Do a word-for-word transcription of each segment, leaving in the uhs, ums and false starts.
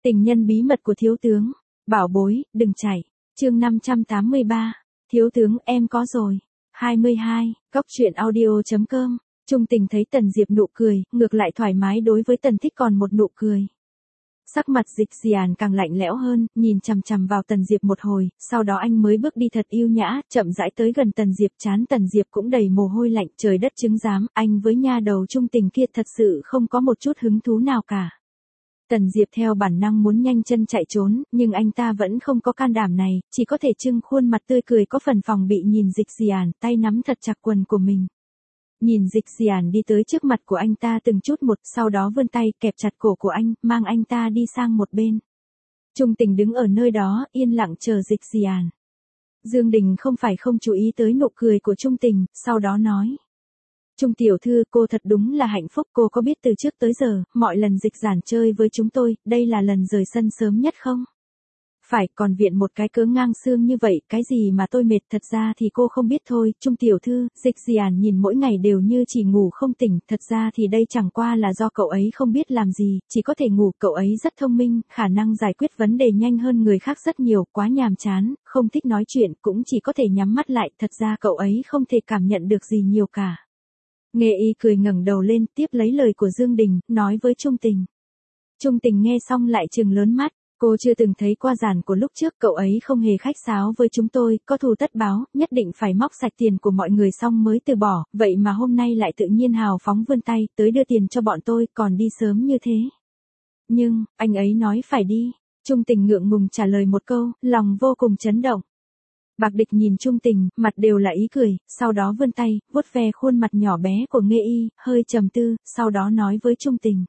Tình nhân bí mật của thiếu tướng. Bảo bối, đừng chạy. Chương năm trăm tám mươi ba. Thiếu tướng em có rồi. hai mươi hai. Cóc truyện audio chấm com. Trung Tình thấy Tần Diệp nụ cười, ngược lại thoải mái đối với Tần Thích còn một nụ cười. Sắc mặt Dịch Diàn càng lạnh lẽo hơn, nhìn chằm chằm vào Tần Diệp một hồi, sau đó anh mới bước đi thật yêu nhã, chậm rãi tới gần Tần Diệp, trán Tần Diệp cũng đầy mồ hôi lạnh, trời đất chứng giám, anh với nha đầu Trung Tình kia thật sự không có một chút hứng thú nào cả. Tần Diệp theo bản năng muốn nhanh chân chạy trốn, nhưng anh ta vẫn không có can đảm này, chỉ có thể trưng khuôn mặt tươi cười có phần phòng bị nhìn Dịch Diàn, tay nắm thật chặt quần của mình. Nhìn Dịch Diàn đi tới trước mặt của anh ta từng chút một, sau đó vươn tay kẹp chặt cổ của anh, mang anh ta đi sang một bên. Trung Tình đứng ở nơi đó, yên lặng chờ Dịch Diàn. Dương Đình không phải không chú ý tới nụ cười của Trung Tình, sau đó nói. Trung tiểu thư, cô thật đúng là hạnh phúc, cô có biết từ trước tới giờ, mọi lần Dịch Diàn chơi với chúng tôi, đây là lần rời sân sớm nhất không? Phải, còn viện một cái cớ ngang xương như vậy, cái gì mà tôi mệt, thật ra thì cô không biết thôi, Trung tiểu thư. Dịch Diàn nhìn mỗi ngày đều như chỉ ngủ không tỉnh, thật ra thì đây chẳng qua là do cậu ấy không biết làm gì, chỉ có thể ngủ, cậu ấy rất thông minh, khả năng giải quyết vấn đề nhanh hơn người khác rất nhiều, quá nhàm chán, không thích nói chuyện, cũng chỉ có thể nhắm mắt lại, thật ra cậu ấy không thể cảm nhận được gì nhiều cả. Nghe y cười ngẩng đầu lên, tiếp lấy lời của Dương Đình, nói với Trung Tình. Trung Tình nghe xong lại trừng lớn mắt. Cô chưa từng thấy qua giàn của lúc trước, cậu ấy không hề khách sáo với chúng tôi, có thù tất báo, nhất định phải móc sạch tiền của mọi người xong mới từ bỏ, vậy mà hôm nay lại tự nhiên hào phóng vươn tay, tới đưa tiền cho bọn tôi, còn đi sớm như thế. Nhưng, anh ấy nói phải đi. Trung Tình ngượng ngùng trả lời một câu, lòng vô cùng chấn động. Bạc Địch nhìn Trung Tình, mặt đều là ý cười, sau đó vươn tay, vuốt ve khuôn mặt nhỏ bé của Nghê Y, hơi trầm tư, sau đó nói với Trung Tình.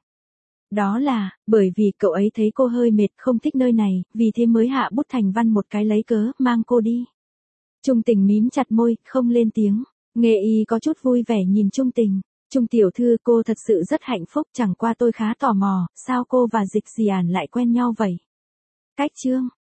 Đó là, bởi vì cậu ấy thấy cô hơi mệt, không thích nơi này, vì thế mới hạ bút thành văn một cái lấy cớ, mang cô đi. Trung Tình mím chặt môi, không lên tiếng. Nghê Y có chút vui vẻ nhìn Trung Tình. Trung tiểu thư, cô thật sự rất hạnh phúc, chẳng qua tôi khá tò mò, sao cô và Dịch Diàn lại quen nhau vậy? Cách chương.